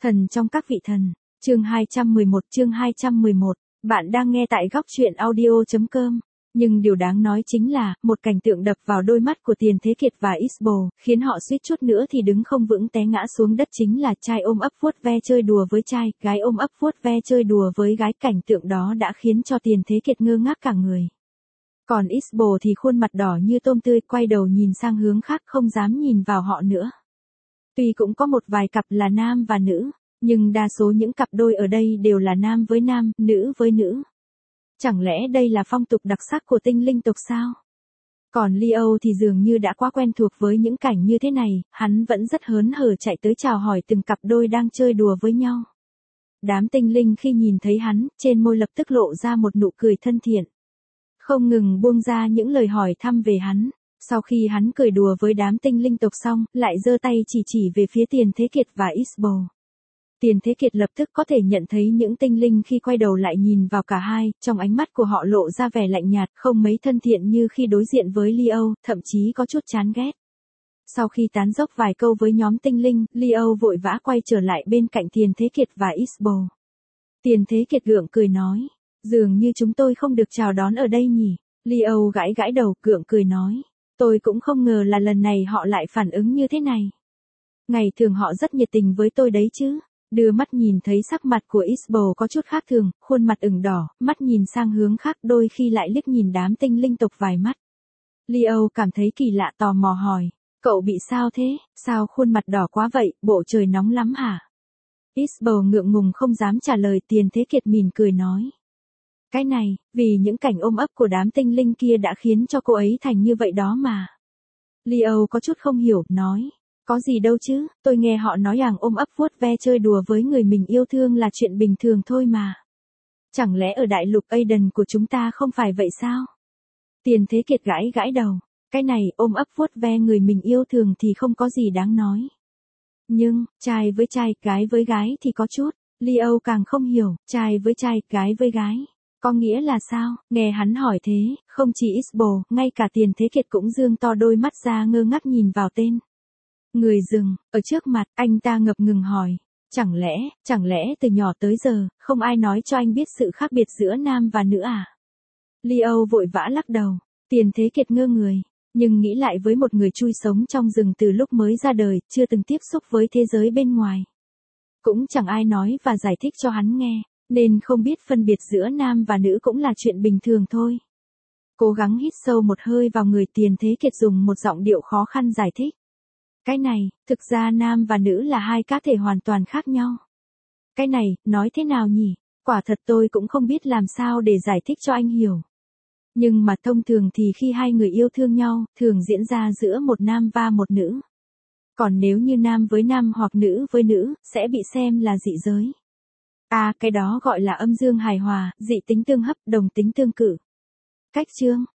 Thần trong các vị thần, chương 211, bạn đang nghe tại góc truyện audio.com. Nhưng điều đáng nói chính là, một cảnh tượng đập vào đôi mắt của Tiền Thế Kiệt và Isbồ, khiến họ suýt chút nữa thì đứng không vững té ngã xuống đất chính là trai ôm ấp vuốt ve chơi đùa với trai, gái ôm ấp vuốt ve chơi đùa với gái. Cảnh tượng đó đã khiến cho Tiền Thế Kiệt ngơ ngác cả người. Còn Isbồ thì khuôn mặt đỏ như tôm tươi, quay đầu nhìn sang hướng khác không dám nhìn vào họ nữa. Tuy cũng có một vài cặp là nam và nữ, nhưng đa số những cặp đôi ở đây đều là nam với nam, nữ với nữ. Chẳng lẽ đây là phong tục đặc sắc của tinh linh tộc sao? Còn Leo thì dường như đã quá quen thuộc với những cảnh như thế này, hắn vẫn rất hớn hở chạy tới chào hỏi từng cặp đôi đang chơi đùa với nhau. Đám tinh linh khi nhìn thấy hắn, trên môi lập tức lộ ra một nụ cười thân thiện. Không ngừng buông ra những lời hỏi thăm về hắn. Sau khi hắn cười đùa với đám tinh linh tộc xong, lại giơ tay chỉ về phía Tiền Thế Kiệt và Isbồ. Tiền Thế Kiệt lập tức có thể nhận thấy những tinh linh khi quay đầu lại nhìn vào cả hai, trong ánh mắt của họ lộ ra vẻ lạnh nhạt, không mấy thân thiện như khi đối diện với Leo, thậm chí có chút chán ghét. Sau khi tán dốc vài câu với nhóm tinh linh, Leo vội vã quay trở lại bên cạnh Tiền Thế Kiệt và Isbồ. Tiền Thế Kiệt gượng cười nói, dường như chúng tôi không được chào đón ở đây nhỉ. Leo gãi đầu, gượng cười nói, tôi cũng không ngờ là lần này họ lại phản ứng như thế này. Ngày thường họ rất nhiệt tình với tôi đấy chứ. Đưa mắt nhìn thấy sắc mặt của Isbồ có chút khác thường, khuôn mặt ửng đỏ, mắt nhìn sang hướng khác, đôi khi lại liếc nhìn đám tinh linh tộc vài mắt. Leo cảm thấy kỳ lạ, tò mò hỏi, cậu bị sao thế, sao khuôn mặt đỏ quá vậy, bộ trời nóng lắm hả? Isbồ ngượng ngùng không dám trả lời. Tiền Thế Kiệt mỉm cười nói, cái này, vì những cảnh ôm ấp của đám tinh linh kia đã khiến cho cô ấy thành như vậy đó mà. Leo có chút không hiểu, nói, có gì đâu chứ, tôi nghe họ nói rằng ôm ấp vuốt ve chơi đùa với người mình yêu thương là chuyện bình thường thôi mà. Chẳng lẽ ở đại lục Aiden của chúng ta không phải vậy sao? Tiền Thế Kiệt gãi đầu, cái này ôm ấp vuốt ve người mình yêu thương thì không có gì đáng nói. Nhưng, trai với trai, gái với gái thì có chút. Leo càng không hiểu, trai với trai, gái với gái. Có nghĩa là sao? Nghe hắn hỏi thế, không chỉ Isbồ, ngay cả Tiền Thế Kiệt cũng dương to đôi mắt ra ngơ ngác nhìn vào tên người rừng ở trước mặt. Anh ta ngập ngừng hỏi, chẳng lẽ từ nhỏ tới giờ, không ai nói cho anh biết sự khác biệt giữa nam và nữ à? Leo vội vã lắc đầu. Tiền Thế Kiệt ngơ người, nhưng nghĩ lại với một người chui sống trong rừng từ lúc mới ra đời, chưa từng tiếp xúc với thế giới bên ngoài. Cũng chẳng ai nói và giải thích cho hắn nghe, nên không biết phân biệt giữa nam và nữ cũng là chuyện bình thường thôi. Cố gắng hít sâu một hơi vào người, Tiền Thế Kiệt dùng một giọng điệu khó khăn giải thích. Cái này, thực ra nam và nữ là hai cá thể hoàn toàn khác nhau. Cái này, nói thế nào nhỉ? Quả thật tôi cũng không biết làm sao để giải thích cho anh hiểu. Nhưng mà thông thường thì khi hai người yêu thương nhau, thường diễn ra giữa một nam và một nữ. Còn nếu như nam với nam hoặc nữ với nữ, sẽ bị xem là dị giới. À, cái đó gọi là âm dương hài hòa, dị tính tương hấp, đồng tính tương cử. Cách chương,